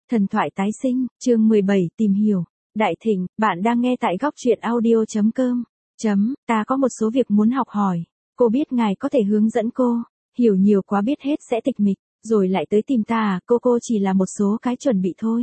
Thần thoại tái sinh, chương 17 tìm hiểu. Đại Thịnh, bạn đang nghe tại góc truyện audio.com. Ta có một số việc muốn học hỏi. Cô biết ngài có thể hướng dẫn cô. Hiểu nhiều quá biết hết sẽ tịch mịch, rồi lại tới tìm ta à? Cô chỉ là một số cái chuẩn bị thôi.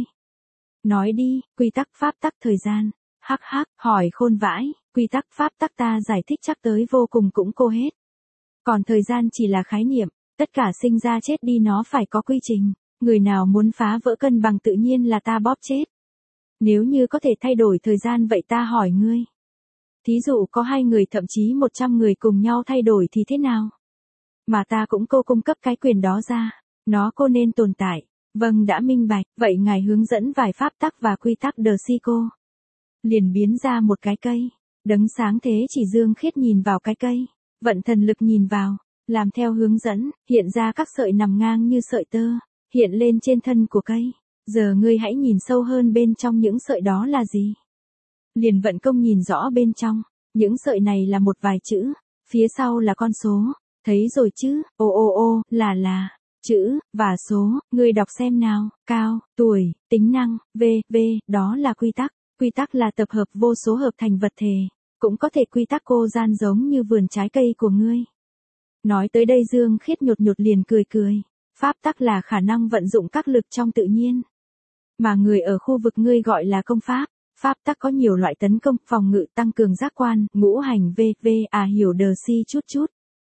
Nói đi, quy tắc pháp tắc thời gian. Hắc hắc, hỏi khôn vãi, quy tắc pháp tắc ta giải thích chắc tới vô cùng cũng cô hết. Còn thời gian chỉ là khái niệm, tất cả sinh ra chết đi nó phải có quy trình. Người nào muốn phá vỡ cân bằng tự nhiên là ta bóp chết. Nếu như có thể thay đổi thời gian vậy ta hỏi ngươi. Thí dụ có 2 người thậm chí 100 người cùng nhau thay đổi thì thế nào? Mà ta cũng cô cung cấp cái quyền đó ra. Nó cô nên tồn tại. Vâng đã minh bạch, vậy ngài hướng dẫn vài pháp tắc và quy tắc đờ si cô. Liền biến ra một cái cây. Đấng sáng thế chỉ dương khiết nhìn vào cái cây. Vận thần lực nhìn vào. Làm theo hướng dẫn, hiện ra các sợi nằm ngang như sợi tơ. Hiện lên trên thân của cây. Giờ ngươi hãy nhìn sâu hơn bên trong những sợi đó là gì. Liền vận công nhìn rõ bên trong. Những sợi này là một vài chữ. Phía sau là con số. Thấy rồi chứ, ô, là. Chữ, và số, ngươi đọc xem nào. Cao, tuổi, tính năng, v, đó là quy tắc. Quy tắc là tập hợp vô số hợp thành vật thể. Cũng có thể quy tắc cô gian giống như vườn trái cây của ngươi. Nói tới đây Dương Khiết nhột liền cười. Pháp tắc là khả năng vận dụng các lực trong tự nhiên. Mà người ở khu vực ngươi gọi là công pháp. Pháp tắc có nhiều loại tấn công, phòng ngự, tăng cường giác quan, ngũ hành v, hiểu đờ si chút.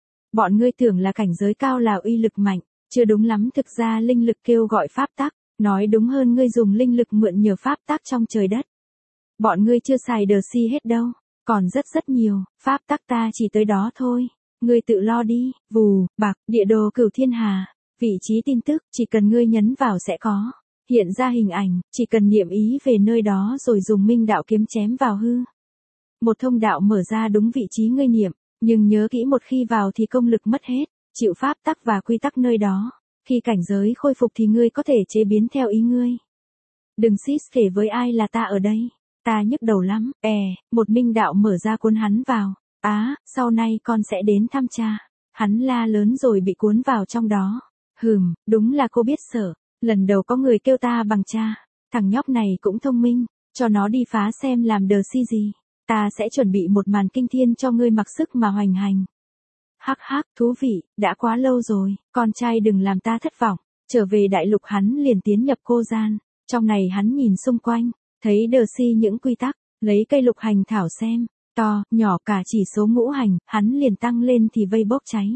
Bọn ngươi tưởng là cảnh giới cao là uy lực mạnh, chưa đúng lắm, thực ra linh lực kêu gọi pháp tắc, nói đúng hơn ngươi dùng linh lực mượn nhờ pháp tắc trong trời đất. Bọn ngươi chưa xài đờ si hết đâu, còn rất nhiều, pháp tắc ta chỉ tới đó thôi. Ngươi tự lo đi, vù, bạc, địa đồ cửu thiên hà, vị trí tin tức, chỉ cần ngươi nhấn vào sẽ có. Hiện ra hình ảnh, chỉ cần niệm ý về nơi đó rồi dùng minh đạo kiếm chém vào hư. Một thông đạo mở ra đúng vị trí ngươi niệm, nhưng nhớ kỹ một khi vào thì công lực mất hết, chịu pháp tắc và quy tắc nơi đó. Khi cảnh giới khôi phục thì ngươi có thể chế biến theo ý ngươi. Đừng xít kể với ai là ta ở đây, ta nhức đầu lắm, một minh đạo mở ra cuốn hắn vào. Sau này con sẽ đến thăm cha. Hắn la lớn rồi bị cuốn vào trong đó. Đúng là cô biết sợ. Lần đầu có người kêu ta bằng cha. Thằng nhóc này cũng thông minh. Cho nó đi phá xem làm đờ si gì. Ta sẽ chuẩn bị một màn kinh thiên cho ngươi mặc sức mà hoành hành. Hắc, thú vị, đã quá lâu rồi. Con trai đừng làm ta thất vọng. Trở về đại lục hắn liền tiến nhập cô gian. Trong này hắn nhìn xung quanh. Thấy đờ si những quy tắc. Lấy cây lục hành thảo xem. To, nhỏ cả chỉ số ngũ hành, hắn liền tăng lên thì vây bốc cháy.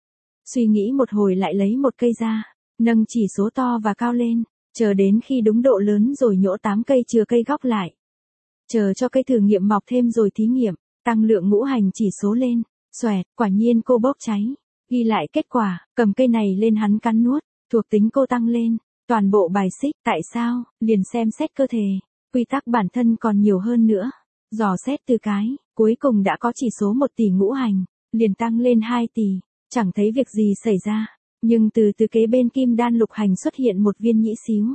Suy nghĩ một hồi lại lấy một cây ra, nâng chỉ số to và cao lên, chờ đến khi đúng độ lớn rồi nhổ 8 cây chừa cây góc lại. Chờ cho cây thử nghiệm mọc thêm rồi thí nghiệm, tăng lượng ngũ hành chỉ số lên, xoẹt, quả nhiên cô bốc cháy. Ghi lại kết quả, cầm cây này lên hắn cắn nuốt, thuộc tính cô tăng lên, toàn bộ bài xích, tại sao, liền xem xét cơ thể, quy tắc bản thân còn nhiều hơn nữa. Dò xét từ cái, cuối cùng đã có chỉ số 1 tỷ ngũ hành, liền tăng lên 2 tỷ, chẳng thấy việc gì xảy ra, nhưng từ kế bên kim đan lục hành xuất hiện một viên nhĩ xíu.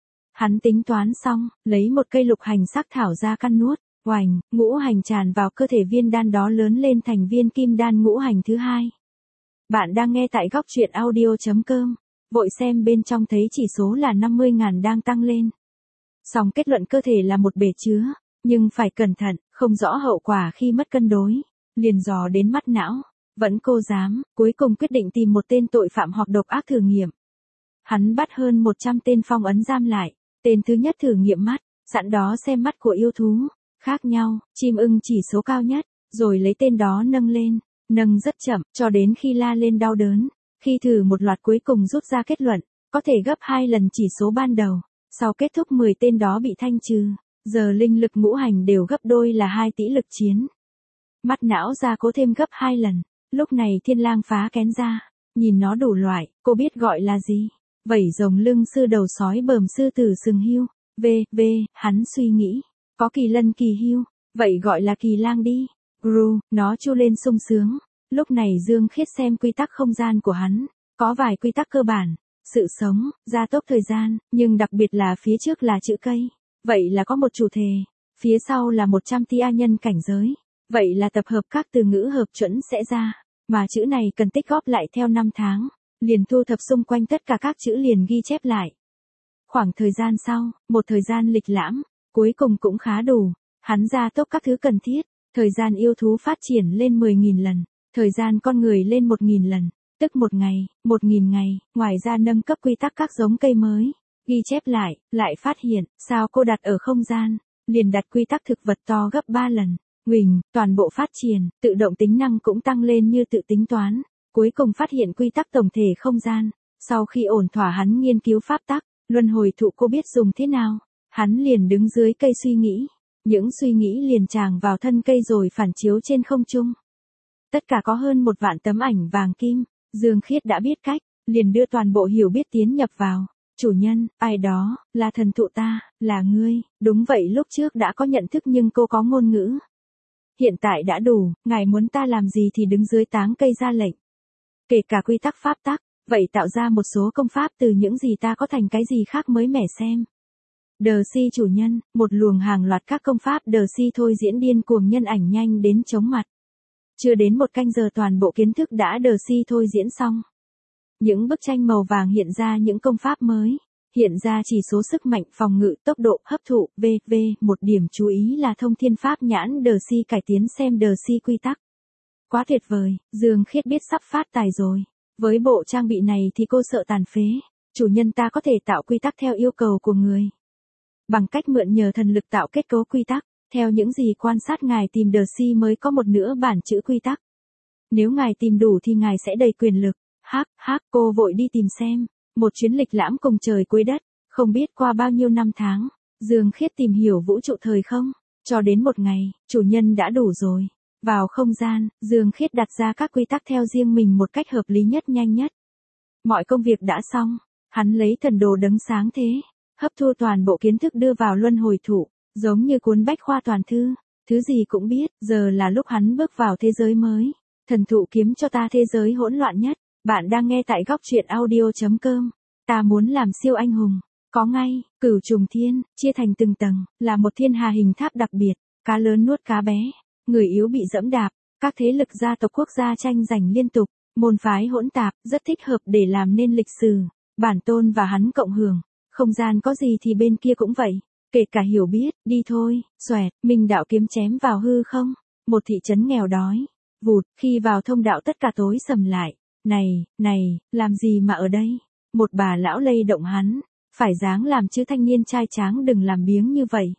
Hắn tính toán xong, lấy một cây lục hành sắc thảo ra căn nuốt, oành, ngũ hành tràn vào cơ thể viên đan đó lớn lên thành viên kim đan ngũ hành thứ 2. Bạn đang nghe tại góc truyện audio.com, vội xem bên trong thấy chỉ số là 50.000 đang tăng lên. Xong kết luận cơ thể là một bể chứa. Nhưng phải cẩn thận, không rõ hậu quả khi mất cân đối. Liền dò đến mắt não. Vẫn cô dám, cuối cùng quyết định tìm một tên tội phạm hoặc độc ác thử nghiệm. Hắn bắt hơn 100 tên phong ấn giam lại. Tên thứ nhất thử nghiệm mắt, sẵn đó xem mắt của yêu thú. Khác nhau, chim ưng chỉ số cao nhất, rồi lấy tên đó nâng lên. Nâng rất chậm, cho đến khi la lên đau đớn. Khi thử một loạt cuối cùng rút ra kết luận, có thể gấp 2 lần chỉ số ban đầu. Sau kết thúc 10 tên đó bị thanh trừ. Giờ linh lực ngũ hành đều gấp đôi là 2 tỷ lực chiến. Mắt não ra cố thêm gấp 2 lần. Lúc này thiên lang phá kén ra. Nhìn nó đủ loại, cô biết gọi là gì? Vảy rồng lưng sư đầu sói bờm sư tử sừng hươu. Hắn suy nghĩ. Có kỳ lân kỳ hươu. Vậy gọi là kỳ lang đi. Nó chu lên sung sướng. Lúc này Dương Khiết xem quy tắc không gian của hắn. Có vài quy tắc cơ bản. Sự sống, gia tốc thời gian, nhưng đặc biệt là phía trước là chữ cây. Vậy là có một chủ thể, phía sau là 100 tia nhân cảnh giới. Vậy là tập hợp các từ ngữ hợp chuẩn sẽ ra, mà chữ này cần tích góp lại theo 5 tháng. Liền thu thập xung quanh tất cả các chữ liền ghi chép lại. Khoảng thời gian sau, một thời gian lịch lãm, cuối cùng cũng khá đủ. Hắn ra tốc các thứ cần thiết, thời gian yêu thú phát triển lên 10.000 lần, thời gian con người lên 1.000 lần, tức một ngày, 1.000 ngày, ngoài ra nâng cấp quy tắc các giống cây mới. Ghi chép lại phát hiện, sao cô đặt ở không gian, liền đặt quy tắc thực vật to gấp 3 lần. Huỳnh, toàn bộ phát triển, tự động tính năng cũng tăng lên như tự tính toán. Cuối cùng phát hiện quy tắc tổng thể không gian. Sau khi ổn thỏa hắn nghiên cứu pháp tắc, luân hồi thụ cô biết dùng thế nào. Hắn liền đứng dưới cây suy nghĩ. Những suy nghĩ liền tràng vào thân cây rồi phản chiếu trên không trung. Tất cả có hơn 1 vạn tấm ảnh vàng kim. Dương Khiết đã biết cách, liền đưa toàn bộ hiểu biết tiến nhập vào. Chủ nhân, ai đó, là thần thụ ta, là ngươi. Đúng vậy, lúc trước đã có nhận thức nhưng cô có ngôn ngữ. Hiện tại đã đủ, ngài muốn ta làm gì thì đứng dưới táng cây ra lệnh. Kể cả quy tắc pháp tắc, vậy tạo ra một số công pháp từ những gì ta có thành cái gì khác mới mẻ xem. Đờ si chủ nhân, một luồng hàng loạt các công pháp đờ si thôi diễn điên cuồng nhân ảnh nhanh đến chóng mặt. Chưa đến 1 canh giờ toàn bộ kiến thức đã đờ si thôi diễn xong. Những bức tranh màu vàng hiện ra những công pháp mới. Hiện ra chỉ số sức mạnh, phòng ngự, tốc độ, hấp thụ, v.v. Một điểm chú ý là thông thiên pháp nhãn đờ si cải tiến xem đờ si quy tắc. Quá tuyệt vời, Dương Khiết biết sắp phát tài rồi. Với bộ trang bị này thì cô sợ tàn phế. Chủ nhân ta có thể tạo quy tắc theo yêu cầu của người. Bằng cách mượn nhờ thần lực tạo kết cấu quy tắc, theo những gì quan sát ngài tìm đờ si mới có một nửa bản chữ quy tắc. Nếu ngài tìm đủ thì ngài sẽ đầy quyền lực. Cô vội đi tìm xem. Một chuyến lịch lãm cùng trời cuối đất, không biết qua bao nhiêu năm tháng, Dương Khiết tìm hiểu vũ trụ thời không, cho đến một ngày, chủ nhân đã đủ rồi. Vào không gian, Dương Khiết đặt ra các quy tắc theo riêng mình một cách hợp lý nhất nhanh nhất. Mọi công việc đã xong, hắn lấy thần đồ đấng sáng thế, hấp thu toàn bộ kiến thức đưa vào luân hồi thụ, giống như cuốn bách khoa toàn thư, thứ gì cũng biết, giờ là lúc hắn bước vào thế giới mới. Thần thụ kiếm cho ta thế giới hỗn loạn nhất. Bạn đang nghe tại góc truyện audio.com. Ta muốn làm siêu anh hùng. Có ngay, Cửu Trùng Thiên, chia thành từng tầng, là một thiên hà hình tháp đặc biệt, cá lớn nuốt cá bé, người yếu bị dẫm đạp, các thế lực gia tộc quốc gia tranh giành liên tục, môn phái hỗn tạp, rất thích hợp để làm nên lịch sử. Bản tôn và hắn cộng hưởng, không gian có gì thì bên kia cũng vậy, kể cả hiểu biết, đi thôi, xoẹt, minh đạo kiếm chém vào hư không, một thị trấn nghèo đói, vụt, khi vào thông đạo tất cả tối sầm lại. Này, làm gì mà ở đây? Một bà lão lay động hắn, phải dáng làm chứ thanh niên trai tráng đừng làm biếng như vậy.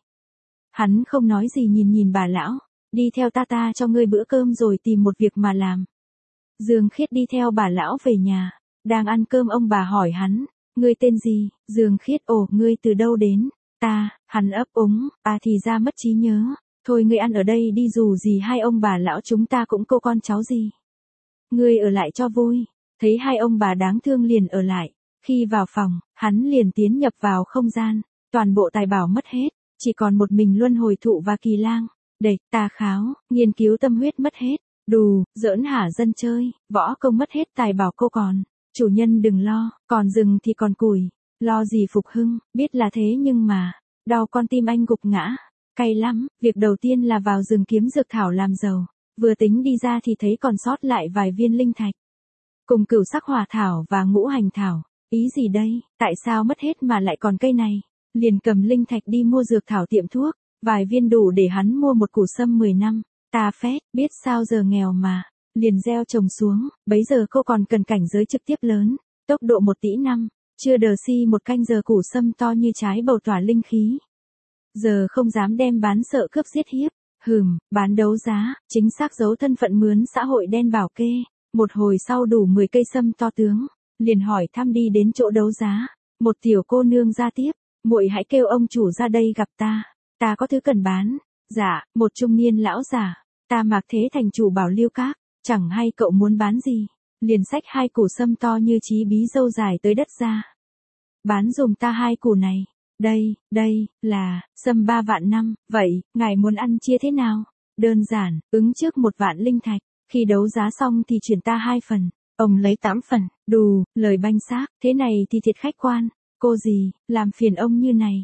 Hắn không nói gì nhìn bà lão, đi theo ta cho ngươi bữa cơm rồi tìm một việc mà làm. Dương Khiết đi theo bà lão về nhà, đang ăn cơm ông bà hỏi hắn, ngươi tên gì? Dương Khiết, ngươi từ đâu đến? Hắn ấp úng, thì ra mất trí nhớ, thôi ngươi ăn ở đây đi dù gì hai ông bà lão chúng ta cũng cô con cháu gì. Ngươi ở lại cho vui, thấy hai ông bà đáng thương liền ở lại, khi vào phòng, hắn liền tiến nhập vào không gian, toàn bộ tài bảo mất hết, chỉ còn một mình luân hồi thụ và kỳ lang, tà kháo, nghiên cứu tâm huyết mất hết, đù, giỡn hả dân chơi, võ công mất hết tài bảo cô còn, chủ nhân đừng lo, còn rừng thì còn củi, lo gì phục hưng, biết là thế nhưng mà, đau con tim anh gục ngã, cay lắm, việc đầu tiên là vào rừng kiếm dược thảo làm giàu. Vừa tính đi ra thì thấy còn sót lại vài viên linh thạch. Cùng cửu sắc hỏa thảo và ngũ hành thảo. Ý gì đây, tại sao mất hết mà lại còn cây này? Liền cầm linh thạch đi mua dược thảo tiệm thuốc. Vài viên đủ để hắn mua một củ sâm 10 năm. Ta phét, biết sao giờ nghèo mà. Liền gieo trồng xuống. Bấy giờ cô còn cần cảnh giới trực tiếp lớn. Tốc độ 1 tỷ năm. Chưa đờ si 1 canh giờ củ sâm to như trái bầu tỏa linh khí. Giờ không dám đem bán sợ cướp giết hiếp. Bán đấu giá, chính xác giấu thân phận mướn xã hội đen bảo kê. Một hồi sau đủ 10 cây sâm to tướng, liền hỏi thăm đi đến chỗ đấu giá. Một tiểu cô nương ra tiếp, muội hãy kêu ông chủ ra đây gặp ta có thứ cần bán. Dạ, một trung niên lão giả, ta Mạc Thế thành chủ Bảo Liêu Các, chẳng hay cậu muốn bán gì. Liền xách 2 củ sâm to như chí bí dâu dài tới đất ra. Bán dùm ta 2 củ này. Đây, là, sâm 3 vạn năm, vậy, ngài muốn ăn chia thế nào? Đơn giản, ứng trước 1 vạn linh thạch, khi đấu giá xong thì chuyển ta 2 phần, ông lấy 8 phần, đù, lời banh xác, thế này thì thiệt khách quan, cô gì, làm phiền ông như này,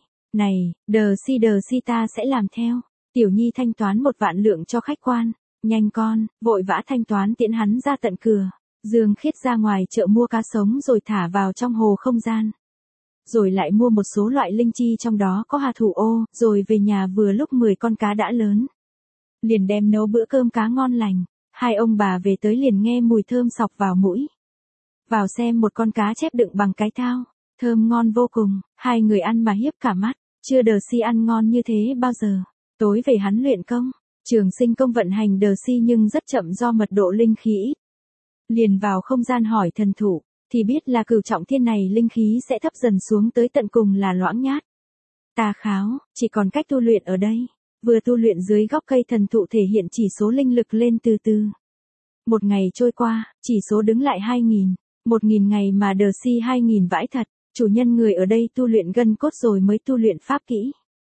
đờ si ta sẽ làm theo, tiểu nhi thanh toán 1 vạn lượng cho khách quan, nhanh con, vội vã thanh toán tiễn hắn ra tận cửa, Dương Khiết ra ngoài chợ mua cá sống rồi thả vào trong hồ không gian. rồi lại mua một số loại linh chi trong đó có hà thủ ô, rồi về nhà vừa lúc 10 con cá đã lớn. Liền đem nấu bữa cơm cá ngon lành, hai ông bà về tới liền nghe mùi thơm sộc vào mũi. Vào xem một con cá chép đựng bằng cái thao, thơm ngon vô cùng, hai người ăn mà hiếp cả mắt, chưa đờ si ăn ngon như thế bao giờ. Tối về hắn luyện công, Trường Sinh công vận hành đờ si nhưng rất chậm do mật độ linh khí ít. Liền vào không gian hỏi thần thụ, thì biết là cửu trọng thiên này linh khí sẽ thấp dần xuống tới tận cùng là loãng nhát. Ta kháo, chỉ còn cách tu luyện ở đây. Vừa tu luyện dưới gốc cây thần thụ thể hiện chỉ số linh lực lên từ từ. Một ngày trôi qua, chỉ số đứng lại 2.000, 1.000 ngày mà đờ si 2.000 vãi thật, chủ nhân người ở đây tu luyện gân cốt rồi mới tu luyện pháp kỹ.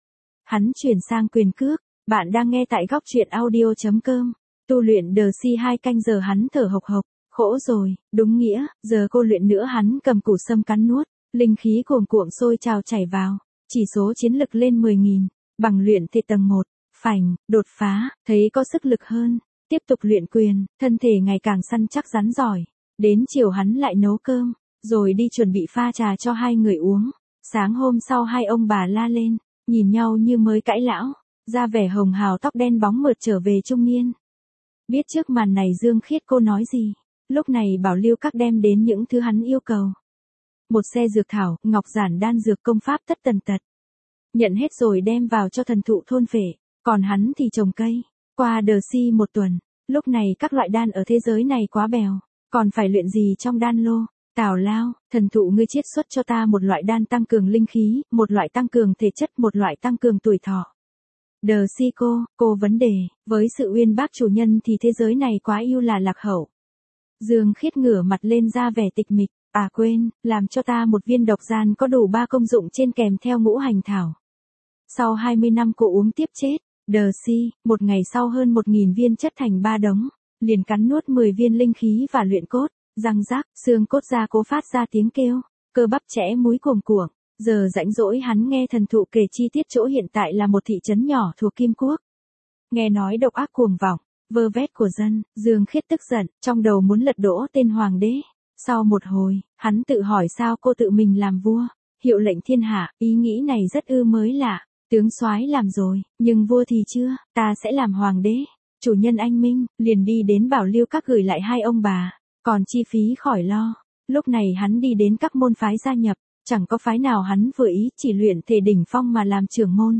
Hắn chuyển sang quyền cước, bạn đang nghe tại góc truyện audio.com, tu luyện đờ si 2 canh giờ hắn thở hộc hộc, khổ rồi, đúng nghĩa, giờ cô luyện nữa hắn cầm củ sâm cắn nuốt, linh khí cuồn cuộn sôi trào chảy vào, chỉ số chiến lực lên 10.000, bằng luyện thể tầng 1, phành, đột phá, thấy có sức lực hơn, tiếp tục luyện quyền, thân thể ngày càng săn chắc rắn giỏi, đến chiều hắn lại nấu cơm, rồi đi chuẩn bị pha trà cho hai người uống, sáng hôm sau hai ông bà la lên, nhìn nhau như mới cãi lão, da vẻ hồng hào tóc đen bóng mượt trở về trung niên. Biết trước màn này Dương Khiết cô nói gì, lúc này bảo Lưu Các đem đến những thứ hắn yêu cầu. Một xe dược thảo, ngọc giản đan dược công pháp tất tần tật. Nhận hết rồi đem vào cho thần thụ thôn phệ, còn hắn thì trồng cây. Qua đờ si một tuần, lúc này các loại đan ở thế giới này quá bèo, còn phải luyện gì trong đan lô. Tào lao, thần thụ ngươi chiết xuất cho ta một loại đan tăng cường linh khí, một loại tăng cường thể chất, một loại tăng cường tuổi thọ. Đờ si cô vấn đề, với sự uyên bác chủ nhân thì thế giới này quá yêu là lạc hậu. Dương Khiết ngửa mặt lên ra vẻ tịch mịch, quên, làm cho ta một viên độc gian có đủ 3 công dụng trên kèm theo ngũ hành thảo. Sau 20 năm cô uống tiếp chết, đờ si, một ngày sau hơn 1.000 viên chất thành 3 đống, liền cắn nuốt 10 viên linh khí và luyện cốt, răng rác, xương cốt ra cố phát ra tiếng kêu, cơ bắp chẽ múi cuồng cuồng. Giờ rãnh rỗi hắn nghe thần thụ kể chi tiết chỗ hiện tại là một thị trấn nhỏ thuộc Kim Quốc. Nghe nói độc ác cuồng vọng, vơ vét của dân, Dương Khiết tức giận, trong đầu muốn lật đổ tên hoàng đế. Sau một hồi, hắn tự hỏi sao cô tự mình làm vua, hiệu lệnh thiên hạ, ý nghĩ này rất mới lạ. Tướng soái làm rồi, nhưng vua thì chưa, ta sẽ làm hoàng đế. Chủ nhân anh minh, liền đi đến bảo Lưu Các gửi lại hai ông bà, còn chi phí khỏi lo. Lúc này hắn đi đến các môn phái gia nhập, chẳng có phái nào hắn vừa ý, chỉ luyện thể đỉnh phong mà làm trưởng môn.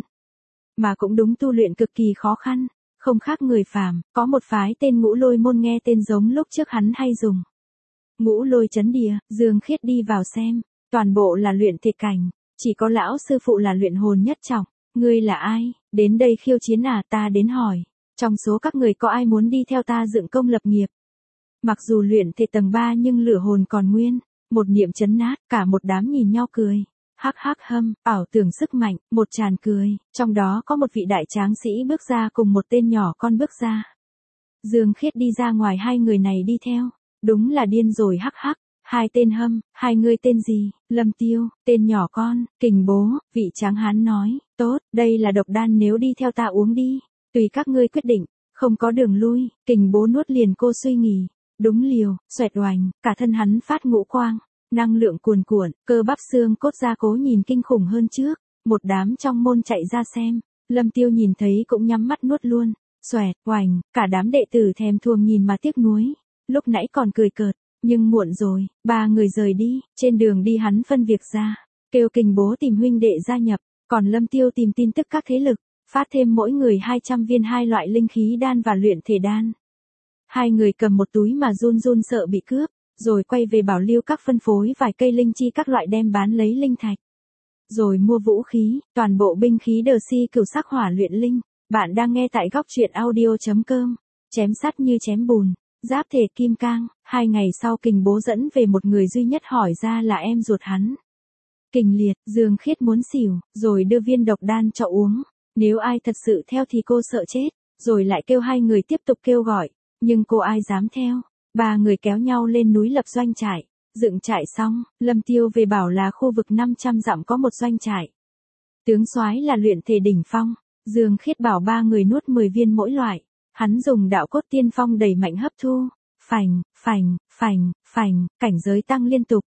Mà cũng đúng tu luyện cực kỳ khó khăn, không khác người phàm, có một phái tên Ngũ Lôi môn nghe tên giống lúc trước hắn hay dùng. Ngũ Lôi chấn địa, Dương Khiết đi vào xem, toàn bộ là luyện thể cảnh, chỉ có lão sư phụ là luyện hồn nhất trọng. Ngươi là ai, đến đây khiêu chiến ta đến hỏi, trong số các người có ai muốn đi theo ta dựng công lập nghiệp? Mặc dù luyện thể tầng 3 nhưng lửa hồn còn nguyên, một niệm chấn nát, cả một đám nhìn nhau cười. Hắc hắc hâm, ảo tưởng sức mạnh, một tràn cười, trong đó có một vị đại tráng sĩ bước ra cùng một tên nhỏ con bước ra. Dương Khiết đi ra ngoài hai người này đi theo, đúng là điên rồi hắc hắc. Hai tên hâm, hai người tên gì? Lâm Tiêu, tên nhỏ con, Kình bố, vị tráng hán nói, tốt, đây là độc đan nếu đi theo ta uống đi, tùy các ngươi quyết định, không có đường lui. Kình bố nuốt liền cô suy nghĩ, đúng liều, xoẹt oành, cả thân hắn phát ngũ quang, năng lượng cuồn cuộn, cơ bắp xương cốt ra cố nhìn kinh khủng hơn trước, một đám trong môn chạy ra xem, Lâm Tiêu nhìn thấy cũng nhắm mắt nuốt luôn, xoẹt oành, cả đám đệ tử thèm thuồng nhìn mà tiếc nuối, lúc nãy còn cười cợt. Nhưng muộn rồi, ba người rời đi, trên đường đi hắn phân việc ra, kêu Kình bố tìm huynh đệ gia nhập, còn Lâm Tiêu tìm tin tức các thế lực, phát thêm mỗi người 200 viên hai loại linh khí đan và luyện thể đan. Hai người cầm một túi mà run run sợ bị cướp, rồi quay về bảo Lưu Các phân phối vài cây linh chi các loại đem bán lấy linh thạch. Rồi mua vũ khí, toàn bộ binh khí đờ si cửu sắc hỏa luyện linh, bạn đang nghe tại góc truyện audio.com, chém sắt như chém bùn. Giáp thể kim cang, 2 ngày sau Kình bố dẫn về một người duy nhất hỏi ra là em ruột hắn. Kình liệt, Dương Khiết muốn xỉu, rồi đưa viên độc đan cho uống. Nếu ai thật sự theo thì cô sợ chết, rồi lại kêu hai người tiếp tục kêu gọi, nhưng cô ai dám theo. Ba người kéo nhau lên núi lập doanh trại, dựng trại xong, Lâm Tiêu về bảo là khu vực 500 dặm có một doanh trại. Tướng soái là luyện thể đỉnh phong, Dương Khiết bảo ba người nuốt 10 viên mỗi loại. Hắn dùng đạo cốt tiên phong đẩy mạnh hấp thu, phành, phành, phành, phành, cảnh giới tăng liên tục,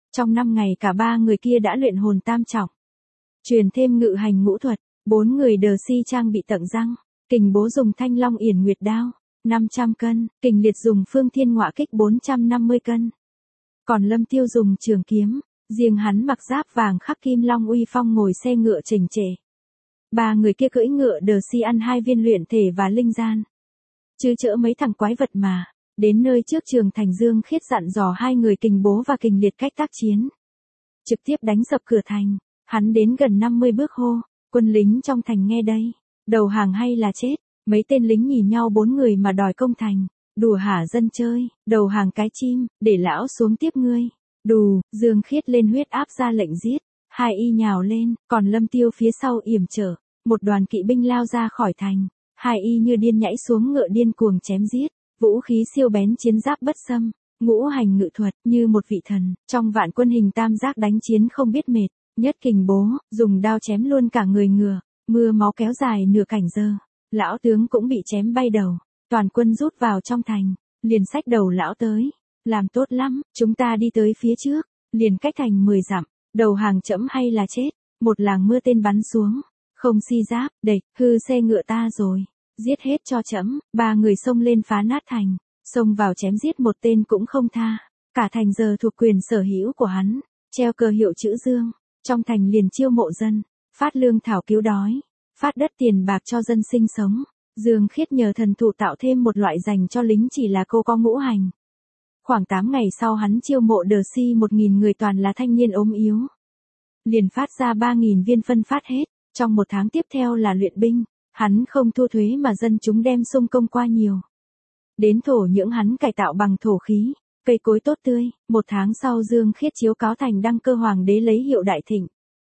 Trong 5 ngày cả 3 người kia đã luyện hồn tam trọng. Truyền thêm ngự hành ngũ thuật, 4 người đờ si trang bị tận răng. Kình bố dùng thanh long yển nguyệt đao, 500 cân, kình liệt dùng phương thiên ngọa kích 450 cân. Còn Lâm Tiêu dùng trường kiếm, riêng hắn mặc giáp vàng khắc kim long uy phong ngồi xe ngựa chỉnh trệ. 3 người kia cưỡi ngựa đờ si ăn 2 viên luyện thể và linh gian. Chứ chỡ mấy thằng quái vật mà. Đến nơi trước trường thành Dương Khiết dặn dò 2 người kình bố và kình liệt cách tác chiến. Trực tiếp đánh sập cửa thành, hắn đến gần 50 bước hô, quân lính trong thành nghe đây, đầu hàng hay là chết, mấy tên lính nhìn nhau 4 người mà đòi công thành, đùa hả dân chơi, đầu hàng cái chim, để lão xuống tiếp ngươi, đù, Dương Khiết lên huyết áp ra lệnh giết, 2 y nhào lên, còn Lâm Tiêu phía sau yểm trở, một đoàn kỵ binh lao ra khỏi thành, 2 y như điên nhảy xuống ngựa điên cuồng chém giết. Vũ khí siêu bén chiến giáp bất xâm, ngũ hành ngự thuật như một vị thần, trong vạn quân hình tam giác đánh chiến không biết mệt, nhất kình bố, dùng đao chém luôn cả người ngựa, mưa máu kéo dài nửa cảnh giờ, lão tướng cũng bị chém bay đầu, toàn quân rút vào trong thành, liền xách đầu lão tới, làm tốt lắm, chúng ta đi tới phía trước, liền cách thành 10 dặm, đầu hàng chẫm hay là chết, một làng mưa tên bắn xuống, không si giáp, địch, hư xe ngựa ta rồi. Giết hết cho trẫm, 3 người xông lên phá nát thành, xông vào chém giết một tên cũng không tha, cả thành giờ thuộc quyền sở hữu của hắn, treo cờ hiệu chữ Dương, trong thành liền chiêu mộ dân, phát lương thảo cứu đói, phát đất tiền bạc cho dân sinh sống. Dương Khiết nhờ thần thụ tạo thêm một loại dành cho lính chỉ là cô có ngũ hành. Khoảng 8 ngày sau hắn chiêu mộ đờ si 1.000 người toàn là thanh niên ốm yếu. Liền phát ra 3.000 viên phân phát hết, trong 1 tháng tiếp theo là luyện binh. Hắn không thu thuế mà dân chúng đem xung công qua nhiều. Đến thổ nhưỡng hắn cải tạo bằng thổ khí, cây cối tốt tươi, 1 tháng sau Dương Khiết chiếu cáo thành đăng cơ hoàng đế lấy hiệu đại thịnh.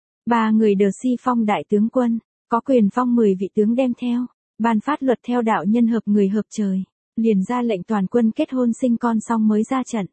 3 người đờ si phong đại tướng quân, có quyền phong 10 vị tướng đem theo, ban phát luật theo đạo nhân hợp người hợp trời, liền ra lệnh toàn quân kết hôn sinh con xong mới ra trận.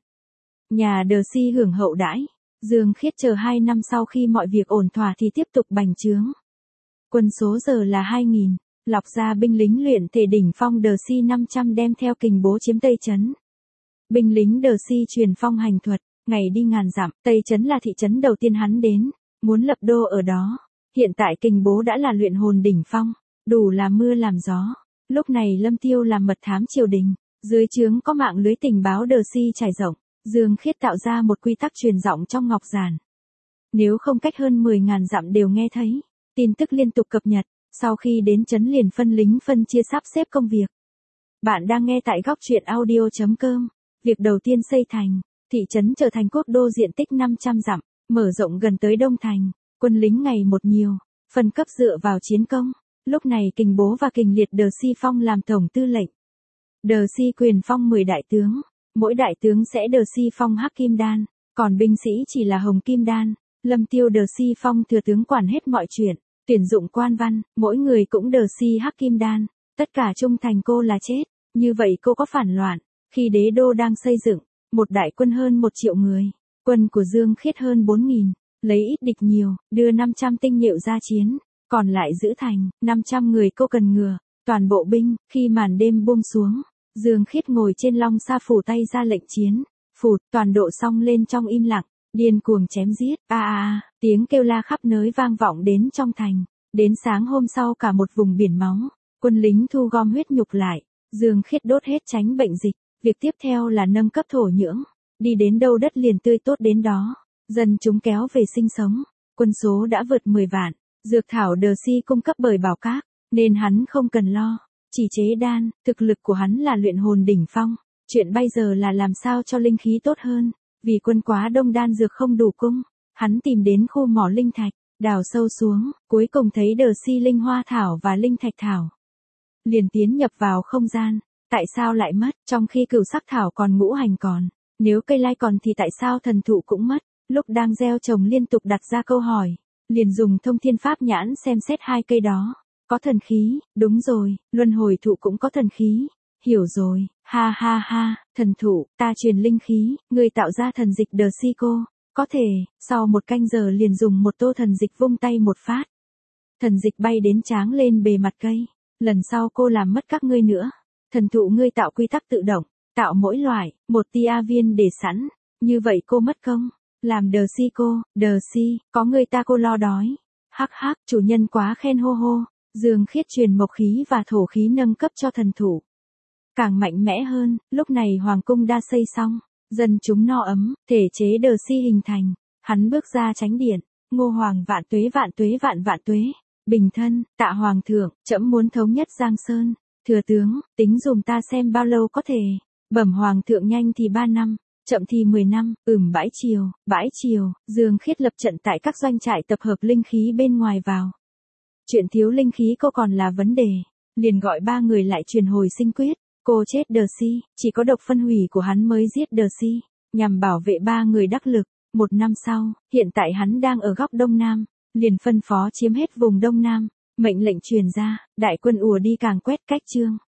Nhà đờ si hưởng hậu đãi, Dương Khiết chờ 2 năm sau khi mọi việc ổn thỏa thì tiếp tục bành trướng. Quân số giờ là 2.000, lọc ra binh lính luyện thể đỉnh phong đờ si 500 đem theo kình bố chiếm Tây Trấn. Binh lính đờ si truyền phong hành thuật, ngày đi ngàn dặm, Tây Trấn là thị trấn đầu tiên hắn đến, muốn lập đô ở đó. Hiện tại kình bố đã là luyện hồn đỉnh phong, đủ làm mưa làm gió. Lúc này Lâm Tiêu làm mật thám triều đình, dưới trướng có mạng lưới tình báo đờ si trải rộng, Dương Khiết tạo ra một quy tắc truyền giọng trong ngọc giản. Nếu không cách hơn 10.000 dặm đều nghe thấy. Tin tức liên tục cập nhật, sau khi đến trấn liền phân lính phân chia sắp xếp công việc. Bạn đang nghe tại góc truyện audio.com. Việc đầu tiên xây thành, thị trấn trở thành quốc đô diện tích 500 dặm, mở rộng gần tới Đông Thành, quân lính ngày một nhiều, phân cấp dựa vào chiến công. Lúc này kình bố và kình liệt đờ si phong làm tổng tư lệnh. Đờ si quyền phong 10 đại tướng, mỗi đại tướng sẽ đờ si phong hắc kim đan, còn binh sĩ chỉ là hồng kim đan. Lâm Tiêu đờ si phong thừa tướng quản hết mọi chuyện. Tuyển dụng quan văn, mỗi người cũng đờ si hắc kim đan, tất cả trung thành cô là chết, như vậy cô có phản loạn, khi đế đô đang xây dựng, một đại quân hơn 1 triệu người, quân của Dương Khiết hơn 4.000, lấy ít địch nhiều, đưa 500 tinh nhuệ ra chiến, còn lại giữ thành, 500 người cô cần ngừa, toàn bộ binh, khi màn đêm buông xuống, Dương Khiết ngồi trên long sa phủ tay ra lệnh chiến, phụt, toàn độ xong lên trong im lặng. Điên cuồng chém giết, tiếng kêu la khắp nơi vang vọng đến trong thành, đến sáng hôm sau cả một vùng biển máu, quân lính thu gom huyết nhục lại, Dương Khiết đốt hết tránh bệnh dịch, việc tiếp theo là nâng cấp thổ nhưỡng, đi đến đâu đất liền tươi tốt đến đó, dân chúng kéo về sinh sống, quân số đã vượt 10 vạn, dược thảo đờ si cung cấp bởi Bảo Các, nên hắn không cần lo, chỉ chế đan, thực lực của hắn là luyện hồn đỉnh phong, chuyện bây giờ là làm sao cho linh khí tốt hơn. Vì quân quá đông đan dược không đủ cung, hắn tìm đến khu mỏ linh thạch, đào sâu xuống, cuối cùng thấy đờ si linh hoa thảo và linh thạch thảo. Liền tiến nhập vào không gian, tại sao lại mất, trong khi cửu sắc thảo còn ngũ hành còn, nếu cây lai còn thì tại sao thần thụ cũng mất, lúc đang gieo trồng liên tục đặt ra câu hỏi, liền dùng thông thiên pháp nhãn xem xét 2 cây đó, có thần khí, đúng rồi, luân hồi thụ cũng có thần khí. Hiểu rồi, ha ha ha, thần thụ, ta truyền linh khí, người tạo ra thần dịch đờ si cô, có thể, sau 1 canh giờ liền dùng một tô thần dịch vung tay một phát. Thần dịch bay đến tráng lên bề mặt cây, lần sau cô làm mất các ngươi nữa. Thần thụ ngươi tạo quy tắc tự động, tạo mỗi loại, 1 tia viên để sẵn, như vậy cô mất công. Làm đờ si cô, đờ si, có người ta cô lo đói. Hắc hắc, chủ nhân quá khen hô hô. Dương Khiết truyền mộc khí và thổ khí nâng cấp cho thần thủ. Càng mạnh mẽ hơn, lúc này hoàng cung đã xây xong, dân chúng no ấm, thể chế đờ si hình thành. Hắn bước ra tránh điện, Ngô Hoàng vạn tuế vạn tuế vạn vạn tuế. Bình thân, tạ hoàng thượng, trẫm muốn thống nhất Giang Sơn. Thừa tướng, tính dùm ta xem bao lâu có thể. Bẩm hoàng thượng nhanh thì 3 năm, chậm thì 10 năm, bãi triều, Dương Khiết lập trận tại các doanh trại tập hợp linh khí bên ngoài vào. Chuyện thiếu linh khí cô còn là vấn đề, liền gọi 3 người lại truyền hồi sinh quyết, cô chết đờ si, chỉ có độc phân hủy của hắn mới giết đờ si, nhằm bảo vệ 3 người đắc lực. 1 năm sau, hiện tại hắn đang ở góc Đông Nam, liền phân phó chiếm hết vùng Đông Nam, mệnh lệnh truyền ra, đại quân ùa đi càng quét cách trương.